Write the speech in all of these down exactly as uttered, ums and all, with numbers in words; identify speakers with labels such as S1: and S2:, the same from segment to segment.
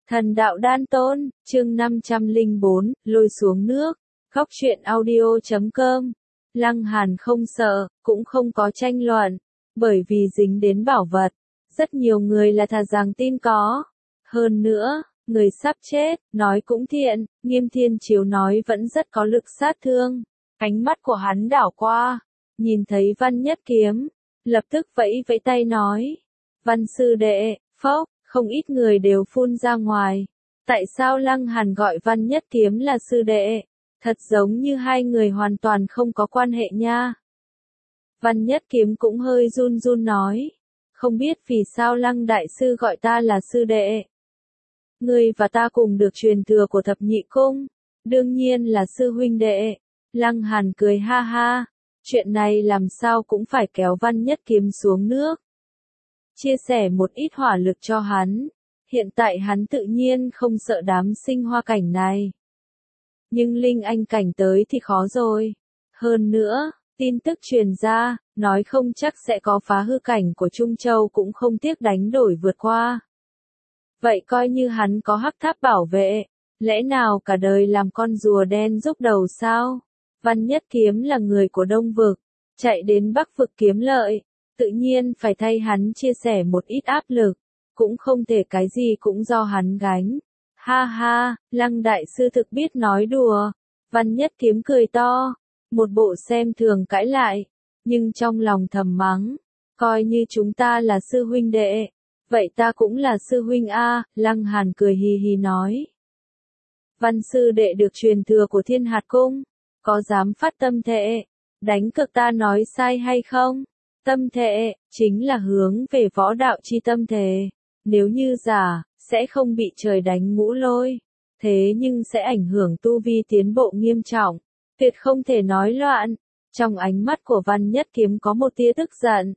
S1: Thần đạo đan tôn, chương năm trăm lẻ bốn, lôi xuống nước. Góc truyện audio chấm com. Lăng Hàn không sợ, cũng không có tranh luận, bởi vì dính đến bảo vật. Rất nhiều người là thà rằng tin có. Hơn nữa, người sắp chết, nói cũng thiện, Nghiêm Thiên Chiếu nói vẫn rất có lực sát thương. Ánh mắt của hắn đảo qua, nhìn thấy Văn Nhất Kiếm, lập tức vẫy vẫy tay nói. Văn sư đệ, phốc. Không ít người đều phun ra ngoài. Tại sao Lăng Hàn gọi Văn Nhất Kiếm là sư đệ? Thật giống như hai người hoàn toàn không có quan hệ nha. Văn Nhất Kiếm cũng hơi run run nói. Không biết vì sao Lăng Đại Sư gọi ta là sư đệ. Ngươi và ta cùng được truyền thừa của thập nhị cung. Đương nhiên là sư huynh đệ. Lăng Hàn cười ha ha. Chuyện này làm sao cũng phải kéo Văn Nhất Kiếm xuống nước. Chia sẻ một ít hỏa lực cho hắn. Hiện tại hắn tự nhiên không sợ đám sinh hoa cảnh này. Nhưng linh anh cảnh tới thì khó rồi. Hơn nữa, tin tức truyền ra, nói không chắc sẽ có phá hư cảnh của Trung Châu cũng không tiếc đánh đổi vượt qua. Vậy coi như hắn có hắc tháp bảo vệ, lẽ nào cả đời làm con rùa đen rúc đầu sao? Văn Nhất Kiếm là người của Đông Vực, chạy đến Bắc Vực kiếm lợi. Tự nhiên phải thay hắn chia sẻ một ít áp lực, cũng không thể cái gì cũng do hắn gánh. Ha ha, Lăng Đại Sư thực biết nói đùa. Văn Nhất Kiếm cười to, một bộ xem thường cãi lại, nhưng trong lòng thầm mắng, coi như chúng ta là sư huynh đệ, vậy ta cũng là sư huynh a. Lăng Hàn cười hì hì nói. Văn sư đệ được truyền thừa của Thiên Hạt Cung, có dám phát tâm thệ, đánh cược ta nói sai hay không? Tâm thệ, chính là hướng về võ đạo chi tâm thề. Nếu như giả, sẽ không bị trời đánh ngũ lôi. Thế nhưng sẽ ảnh hưởng tu vi tiến bộ nghiêm trọng. Tuyệt không thể nói loạn. Trong ánh mắt của Văn Nhất Kiếm có một tia tức giận.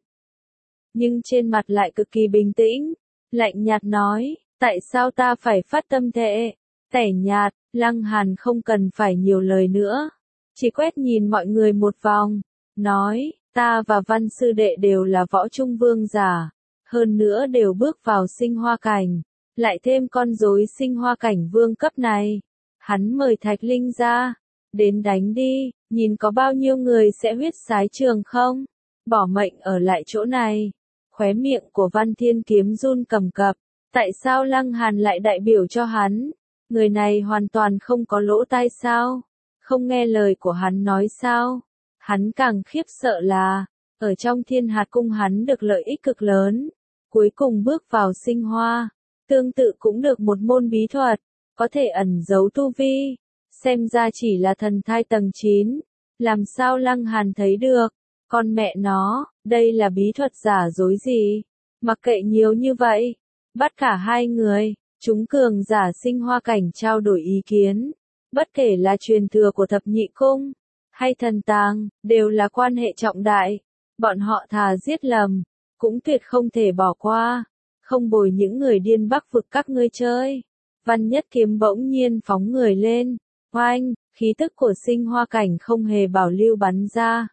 S1: Nhưng trên mặt lại cực kỳ bình tĩnh. Lạnh nhạt nói, tại sao ta phải phát tâm thệ? Tẻ nhạt, Lăng Hàn không cần phải nhiều lời nữa. Chỉ quét nhìn mọi người một vòng. Nói. Ta và Văn sư đệ đều là võ trung vương giả, hơn nữa đều bước vào sinh hoa cảnh, lại thêm con rối sinh hoa cảnh vương cấp này. Hắn mời Thạch Linh ra, đến đánh đi, nhìn có bao nhiêu người sẽ huyết sái trường không? Bỏ mệnh ở lại chỗ này. Khóe miệng của Văn Thiên Kiếm run cầm cập, tại sao Lăng Hàn lại đại biểu cho hắn? Người này hoàn toàn không có lỗ tai sao? Không nghe lời của hắn nói sao? Hắn càng khiếp sợ là, ở trong Thiên Hạt Cung hắn được lợi ích cực lớn, cuối cùng bước vào sinh hoa, tương tự cũng được một môn bí thuật, có thể ẩn giấu tu vi, xem ra chỉ là thần thai tầng chín, làm sao Lăng Hàn thấy được, con mẹ nó, đây là bí thuật giả dối gì, mặc kệ nhiều như vậy, bắt cả hai người, chúng cường giả sinh hoa cảnh trao đổi ý kiến, bất kể là truyền thừa của thập nhị cung, hay thần tàng, đều là quan hệ trọng đại. Bọn họ thà giết lầm, cũng tuyệt không thể bỏ qua. Không bồi những người điên Bắc Vực các ngươi chơi. Văn Nhất Kiếm bỗng nhiên phóng người lên. Oanh, khí tức của sinh hoa cảnh không hề bảo lưu bắn ra.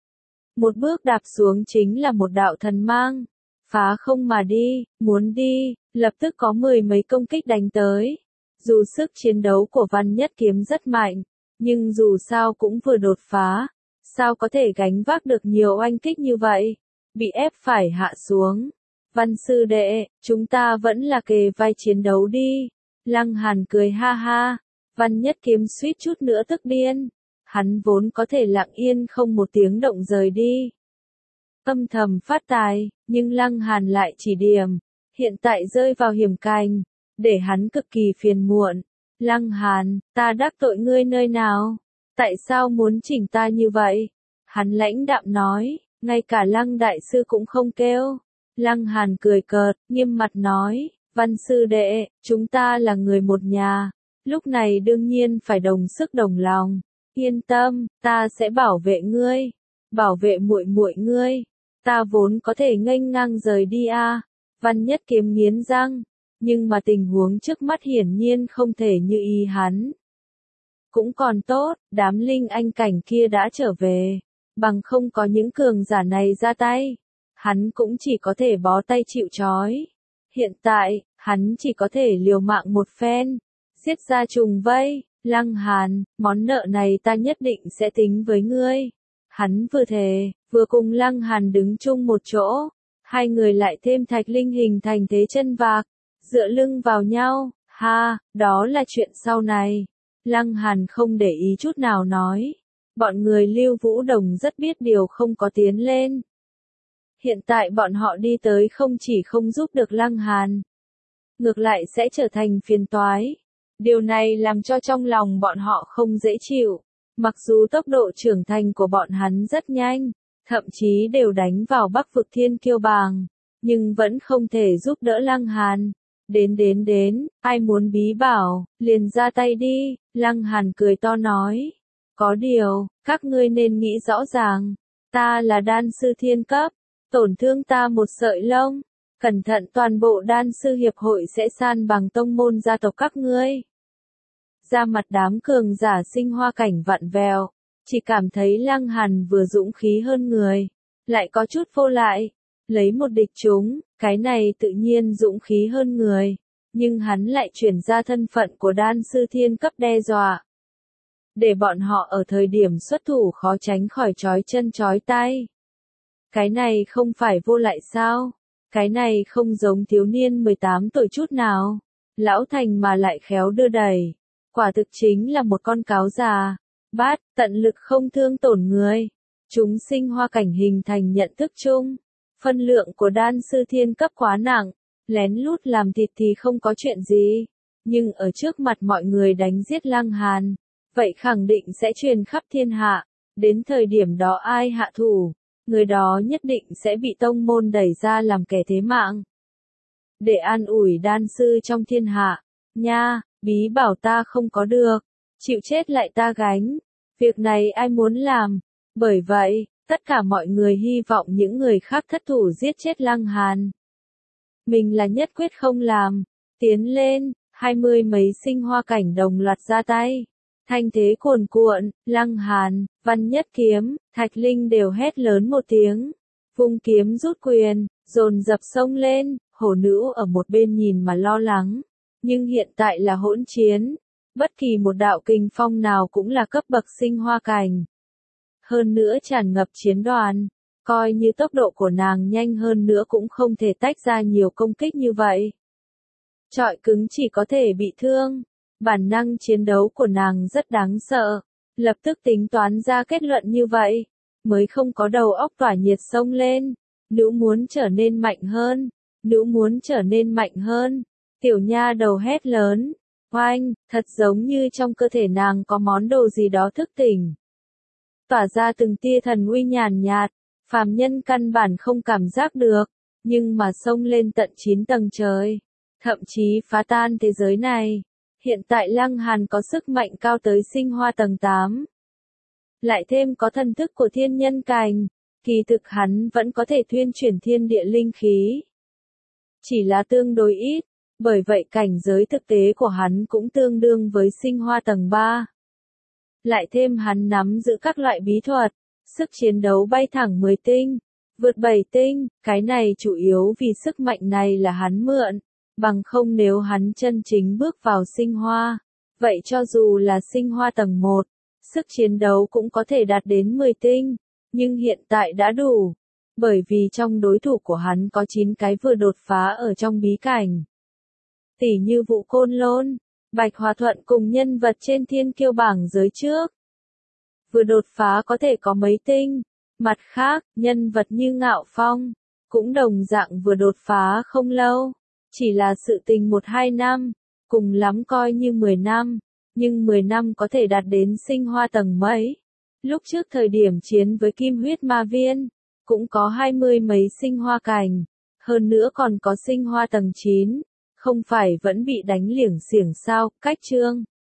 S1: Một bước đạp xuống chính là một đạo thần mang. Phá không mà đi, muốn đi, lập tức có mười mấy công kích đánh tới. Dù sức chiến đấu của Văn Nhất Kiếm rất mạnh, nhưng dù sao cũng vừa đột phá, sao có thể gánh vác được nhiều oanh kích như vậy, bị ép phải hạ xuống. Văn sư đệ, chúng ta vẫn là kề vai chiến đấu đi. Lăng Hàn cười ha ha, Văn Nhất Kiếm suýt chút nữa tức điên, hắn vốn có thể lặng yên không một tiếng động rời đi. Âm thầm phát tài, nhưng Lăng Hàn lại chỉ điểm, hiện tại rơi vào hiểm cảnh, để hắn cực kỳ phiền muộn. Lăng Hàn, ta đắc tội ngươi nơi nào? Tại sao muốn chỉnh ta như vậy? Hắn lãnh đạm nói, ngay cả Lăng Đại Sư cũng không kêu. Lăng Hàn cười cợt, nghiêm mặt nói, Văn sư đệ, chúng ta là người một nhà, lúc này đương nhiên phải đồng sức đồng lòng. Yên tâm, ta sẽ bảo vệ ngươi, bảo vệ muội muội ngươi. Ta vốn có thể nghênh ngang rời đi a. À. Văn Nhất Kiếm nghiến răng. Nhưng mà tình huống trước mắt hiển nhiên không thể như ý hắn. Cũng còn tốt, đám linh anh cảnh kia đã trở về. Bằng không có những cường giả này ra tay, hắn cũng chỉ có thể bó tay chịu trói. Hiện tại, hắn chỉ có thể liều mạng một phen, giết ra trùng vây. Lăng Hàn, món nợ này ta nhất định sẽ tính với ngươi. Hắn vừa thề, vừa cùng Lăng Hàn đứng chung một chỗ. Hai người lại thêm Thạch Linh hình thành thế chân vạc, dựa lưng vào nhau. Ha, đó là chuyện sau này. Lăng Hàn không để ý chút nào nói. Bọn người Lưu Vũ Đồng rất biết điều không có tiến lên. Hiện tại bọn họ đi tới không chỉ không giúp được Lăng Hàn, ngược lại sẽ trở thành phiền toái. Điều này làm cho trong lòng bọn họ không dễ chịu. Mặc dù tốc độ trưởng thành của bọn hắn rất nhanh, thậm chí đều đánh vào Bắc vực Thiên Kiêu bảng, nhưng vẫn không thể giúp đỡ Lăng Hàn. Đến đến đến, ai muốn bí bảo, liền ra tay đi. Lăng Hàn cười to nói. Có điều, các ngươi nên nghĩ rõ ràng, ta là đan sư thiên cấp, tổn thương ta một sợi lông, cẩn thận toàn bộ đan sư hiệp hội sẽ san bằng tông môn gia tộc các ngươi. Ra mặt đám cường giả sinh hoa cảnh vặn vẹo, chỉ cảm thấy Lăng Hàn vừa dũng khí hơn người, lại có chút vô lại, lấy một địch chúng, cái này tự nhiên dũng khí hơn người, nhưng hắn lại chuyển ra thân phận của đan sư thiên cấp đe dọa. Để bọn họ ở thời điểm xuất thủ khó tránh khỏi trói chân trói tay. Cái này không phải vô lại sao? Cái này không giống thiếu niên mười tám tuổi chút nào. Lão thành mà lại khéo đưa đẩy. Quả thực chính là một con cáo già. Bát, tận lực không thương tổn người. Chúng sinh hoa cảnh hình thành nhận thức chung. Phân lượng của đan sư thiên cấp quá nặng. Lén lút làm thịt thì không có chuyện gì. Nhưng ở trước mặt mọi người đánh giết Lăng Hàn. Vậy khẳng định sẽ truyền khắp thiên hạ. Đến thời điểm đó ai hạ thủ, người đó nhất định sẽ bị tông môn đẩy ra làm kẻ thế mạng. Để an ủi đan sư trong thiên hạ, nha, bí bảo ta không có được, chịu chết lại ta gánh, việc này ai muốn làm. Bởi vậy, tất cả mọi người hy vọng những người khác thất thủ giết chết Lăng Hàn. Mình là nhất quyết không làm. Tiến lên, hai mươi mấy sinh hoa cảnh đồng loạt ra tay. Thanh thế cuồn cuộn, Lăng Hàn, Văn Nhất Kiếm, Thạch Linh đều hét lớn một tiếng. Vung kiếm rút quyền, dồn dập xông lên, hổ nữ ở một bên nhìn mà lo lắng. Nhưng hiện tại là hỗn chiến. Bất kỳ một đạo kình phong nào cũng là cấp bậc sinh hoa cảnh. Hơn nữa tràn ngập chiến đoàn. Coi như tốc độ của nàng nhanh hơn nữa cũng không thể tách ra nhiều công kích như vậy. Chọi cứng chỉ có thể bị thương. Bản năng chiến đấu của nàng rất đáng sợ, lập tức tính toán ra kết luận như vậy, mới không có đầu óc tỏa nhiệt xông lên. Nữ muốn trở nên mạnh hơn, nữ muốn trở nên mạnh hơn. Tiểu nha đầu hét lớn, oanh, thật giống như trong cơ thể nàng có món đồ gì đó thức tỉnh. Tỏa ra từng tia thần uy nhàn nhạt, phàm nhân căn bản không cảm giác được, nhưng mà xông lên tận chín tầng trời, thậm chí phá tan thế giới này. Hiện tại Lăng Hàn có sức mạnh cao tới sinh hoa tầng tám. Lại thêm có thần thức của thiên nhân cảnh, kỳ thực hắn vẫn có thể thuyên chuyển thiên địa linh khí. Chỉ là tương đối ít, bởi vậy cảnh giới thực tế của hắn cũng tương đương với sinh hoa tầng ba. Lại thêm hắn nắm giữ các loại bí thuật, sức chiến đấu bay thẳng mười tinh, vượt bảy tinh, cái này chủ yếu vì sức mạnh này là hắn mượn. Bằng không nếu hắn chân chính bước vào sinh hoa, vậy cho dù là sinh hoa tầng một, sức chiến đấu cũng có thể đạt đến mười tinh, nhưng hiện tại đã đủ, bởi vì trong đối thủ của hắn có chín cái vừa đột phá ở trong bí cảnh. Tỷ như Vũ Côn Lôn, Bạch Hòa Thuận cùng nhân vật trên thiên kiêu bảng giới trước. Vừa đột phá có thể có mấy tinh, mặt khác, nhân vật như Ngạo Phong, cũng đồng dạng vừa đột phá không lâu. Chỉ là sự tình một hai năm, cùng lắm coi như mười năm, nhưng mười năm có thể đạt đến sinh hoa tầng mấy. Lúc trước thời điểm chiến với Kim Huyết Ma Viên, cũng có hai mươi mấy sinh hoa cảnh, hơn nữa còn có sinh hoa tầng chín, không phải vẫn bị đánh liểng xiểng sao, cách chương.